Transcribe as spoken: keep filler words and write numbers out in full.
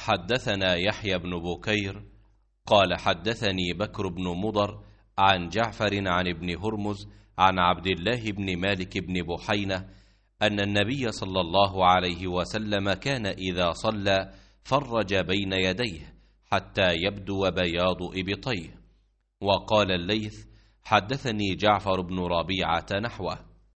حدثنا يحيى بن بكير قال حدثني بكر بن مضر عن جعفر عن ابن هرمز عن عبد الله بن مالك بن بحينة أن النبي صلى الله عليه وسلم كان إذا صلى فرج بين يديه حتى يبدو بياض إبطيه. وقال الليث حدثني جعفر بن ربيعة نحوه.